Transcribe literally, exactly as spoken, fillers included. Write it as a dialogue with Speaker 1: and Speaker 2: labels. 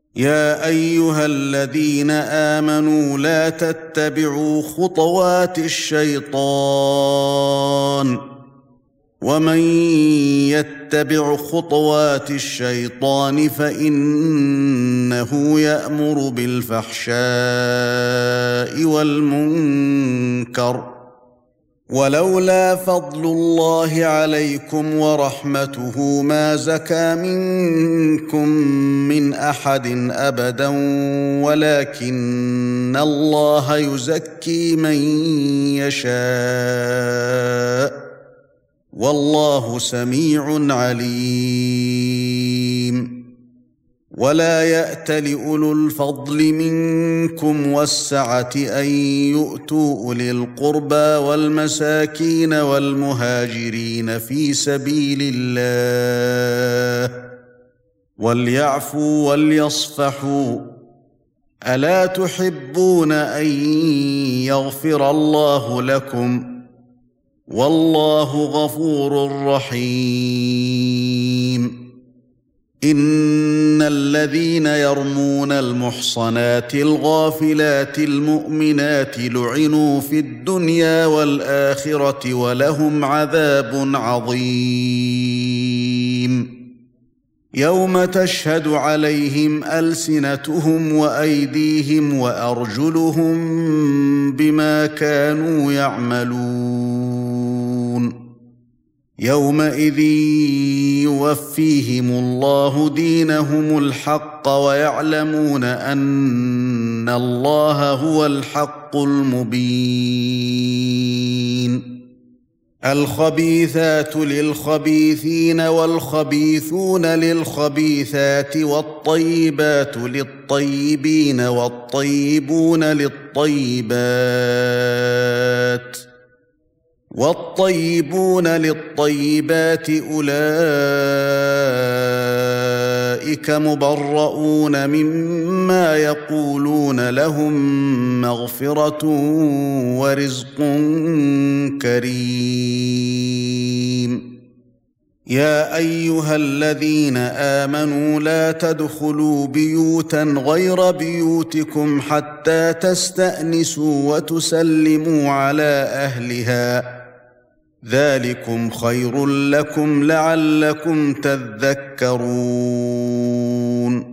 Speaker 1: يا ايها الذين امنوا لا تتبعوا خطوات الشيطان ومن يتبع خطوات الشيطان فانه يأمر بالفحشاء والمنكر ولولا فضل الله عليكم ورحمته ما زكى منكم من احد ابدا ولكن الله يزكي من يشاء والله سميع عليم ولا يأت لأولو الفضل منكم والسعة أن يؤتوا أولي القربى والمساكين والمهاجرين في سبيل الله وليعفوا وليصفحوا ألا تحبون أن يغفر الله لكم والله غفور رحيم إن الذين يرمون المحصنات الغافلات المؤمنات لعنوا في الدنيا والآخرة ولهم عذاب عظيم يوم تشهد عليهم ألسنتهم وأيديهم وأرجلهم بما كانوا يعملون يومئذ يوفيهم الله دينهم الحق ويعلمون أن الله هو الحق المبين الخبيثات للخبيثين والخبيثون للخبيثات والطيبات للطيبين والطيبون للطيبات والطيبون للطيبات أولئك مبرؤون مما يقولون لهم مغفرة ورزق كريم يا أيها الذين آمنوا لا تدخلوا بيوتا غير بيوتكم حتى تستأنسوا وتسلموا على أهلها ذلكم خير لكم لعلكم تذكرون